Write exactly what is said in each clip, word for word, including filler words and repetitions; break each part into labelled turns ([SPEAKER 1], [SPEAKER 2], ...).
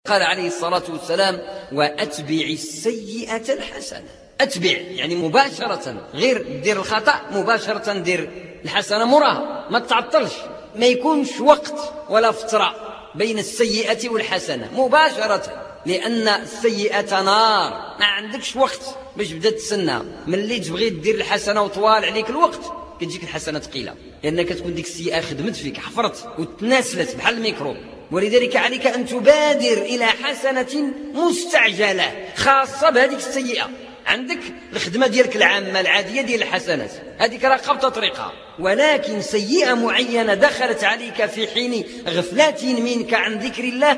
[SPEAKER 1] قال عليه الصلاة والسلام: وأتبع السيئة الحسنة. أتبع يعني مباشرة، غير دير الخطأ مباشرة دير الحسنة مراها، ما تعطلش، ما يكونش وقت ولا فترة بين السيئة والحسنة، مباشرة، لأن السيئة نار، ما عندكش وقت باش بدأت تسنى. من اللي تبغي دير الحسنة وطوال عليك الوقت كتجيك الحسنة ثقيلة، لأنك تكون ديك السيئة خدمت فيك، حفرت وتناسلت بحال الميكروب. ولذلك عليك أن تبادر إلى حسنة مستعجلة خاصة بهذه السيئة. عندك الخدمة ديالك العامة العادية ديال الحسنات، هذيك راه قبضة طريقة، ولكن سيئة معينة دخلت عليك في حين غفلة منك عن ذكر الله،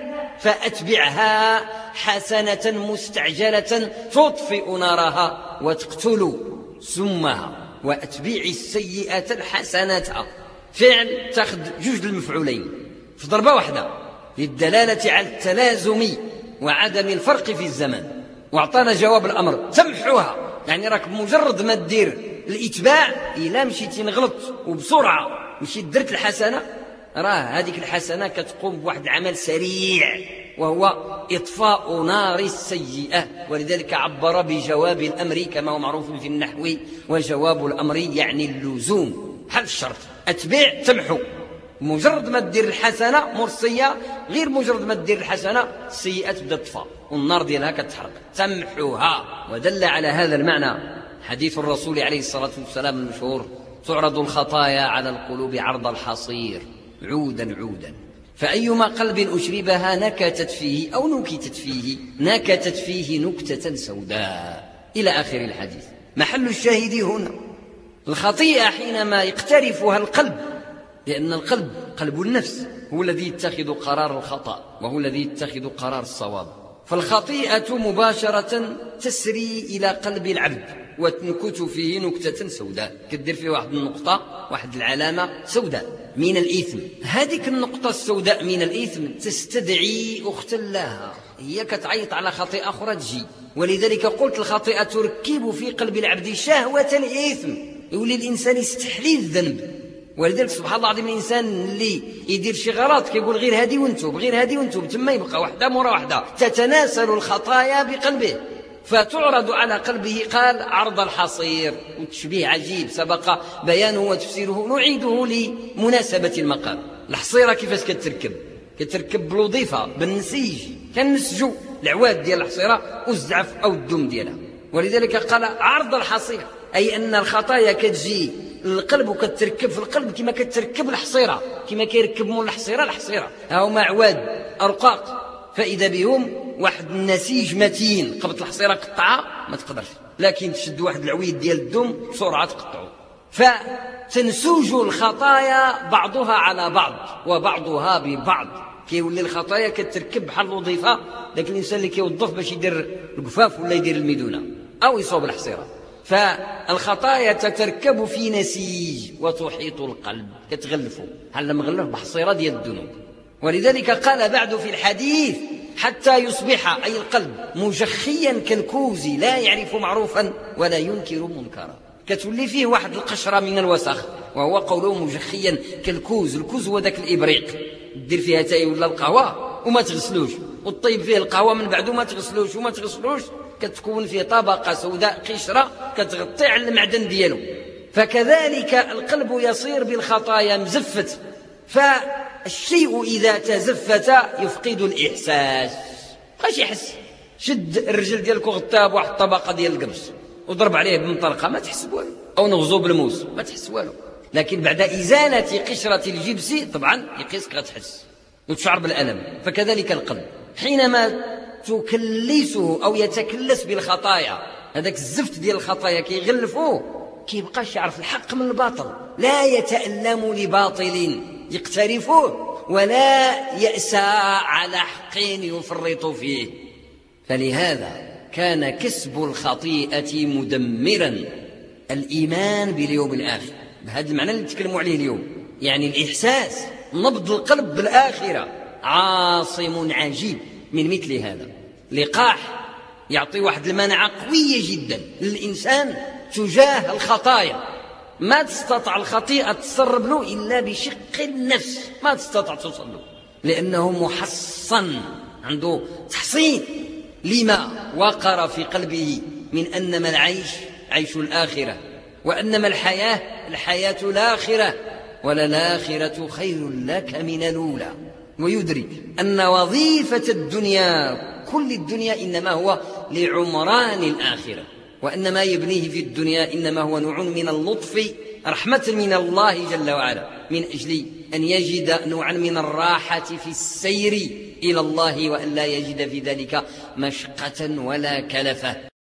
[SPEAKER 1] فأتبعها حسنة مستعجلة تطفئ نارها وتقتل سمها. وأتبع السيئة الحسنة، فعل تاخذ جوج المفعولين في ضربة واحدة للدلالة على التلازم وعدم الفرق في الزمن. واعطانا جواب الأمر: تمحوها، يعني راك مجرد ما دير الإتباع، إلا مشيتي نغلط وبسرعة مشيت درت الحسنة، راه هذيك الحسنة كتقوم بواحد العمل سريع وهو إطفاء نار السيئة. ولذلك عبر بجواب الأمر كما هو معروف في النحو، وجواب الأمر يعني اللزوم بحال الشرط. أتبع تمحو، مجرد ما تدير الحسنة مرسية، غير مجرد ما تدير الحسنة السيئة تبدا تطفى والنار ديالها كتحرق، تمحوها. ودل على هذا المعنى حديث الرسول عليه الصلاة والسلام المشهور: تعرض الخطايا على القلوب عرض الحصير عودا عودا، فأيما قلب أشربها نكتت فيه أو نكتت فيه نكتت فيه نكتة سوداء، إلى آخر الحديث. محل الشاهد هنا الخطيئة حينما يقترفها القلب، لأن القلب قلب النفس هو الذي يتخذ قرار الخطأ وهو الذي يتخذ قرار الصواب. فالخطيئة مباشرة تسري إلى قلب العبد وتنكت فيه نكتة سوداء، كدير فيه واحد النقطة، واحد العلامة سوداء من الإثم. هذيك النقطة السوداء من الإثم تستدعي أخت لها، هي كتعيط على خطيئة أخرى تجي. ولذلك قلت الخطيئة تركب في قلب العبد شهوة الإثم، يولي الإنسان يستحلي الذنب. ولذلك سبحان الله العظيم الإنسان اللي يدير شي غلط كيقول غير هادي ونتوب، غير هادي ونتوب، تما يبقى وحده مورا وحده، تتناسل الخطايا بقلبه فتعرض على قلبه، قال عرض الحصير. وتشبيه عجيب سبق بيانه وتفسيره، نعيده لمناسبة المقام. الحصيرة كيفاش كتركب؟ كتركب بالوظيفة بالنسيج، كنسجو العواد ديال الحصيرة والزعف أو الدم ديالها. ولذلك قال عرض الحصير، أي أن الخطايا كتجي القلب وكتركب في القلب كما كتركب الحصيرة، كما كيركب مول الحصيرة الحصيرة هاهما عواد أرقاق، فإذا بهم واحد النسيج متين، قبط الحصيرة قطعها ما تقدرش، لكن تشد واحد العويد ديال الدم بسرعة تقطعه. فتنسوج الخطايا بعضها على بعض وبعضها ببعض، كيولي الخطايا كتركب بحال الوظيفة. لكن الإنسان اللي كيوظف باش يدير القفاف ولا يدير الميدونة أو يصوب الحصيرة، فالخطايا تتركب في نسيج وتحيط القلب، كتغلفه بحال مغلف بحصيرة ديال الذنوب. ولذلك قال بعد في الحديث: حتى يصبح، أي القلب، مجخيا كالكوز لا يعرف معروفا ولا ينكر منكرا، كتولي فيه واحد القشرة من الوسخ، وهو قوله مجخيا كالكوز. الكوز هو ذاك الإبريق، دير فيها تاي ولا القهوة وما تغسلوش، وطيب فيه القهوة من بعد وما تغسلوش وما تغسلوش كتكون فيه طبقة سوداء قشرة كتغطي على المعدن ديالو. فكذلك القلب يصير بالخطايا مزفت، فالشيء إذا تزفت يفقد الإحساس، مابقاش يحس. شد الرجل ديالك وغطاه بواحد الطبقة ديال القمص وضرب عليه بمطرقة ما تحس والو، أو نغزو بالموس ما تحس والو، لكن بعد إزالة قشرة الجبس طبعا يقيسك غتحس وتشعر بالألم. فكذلك القلب حينما تكلسه أو يتكلس بالخطايا، هذاك الزفت ديال الخطايا كيغلفوه، كيبقاش يعرف الحق من الباطل، لا يتألم لباطل يقترفوه ولا يأسى على حق يفرط فيه. فلهذا كان كسب الخطيئة مدمرا الإيمان باليوم الآخر، بهذا المعنى اللي نتكلموا عليه اليوم، يعني الإحساس، نبض القلب بالآخرة عاصم عجيب من مثل هذا. لقاح يعطي واحد المناعة قوية جدا للإنسان تجاه الخطايا، ما تستطيع الخطيئة تسرب له إلا بشق النفس، ما تستطيع توصل له، لأنه محصن عنده تحصين لما وقر في قلبه من أنما العيش عيش الآخرة، وأنما الحياة الحياة الآخرة، وللآخرة خير لك من الأولى. ويدرك أن وظيفة الدنيا كل الدنيا إنما هو لعمران الآخرة، وأن ما يبنيه في الدنيا إنما هو نوع من اللطف رحمة من الله جل وعلا، من أجل أن يجد نوعا من الراحة في السير إلى الله، وأن لا يجد في ذلك مشقة ولا كلفة.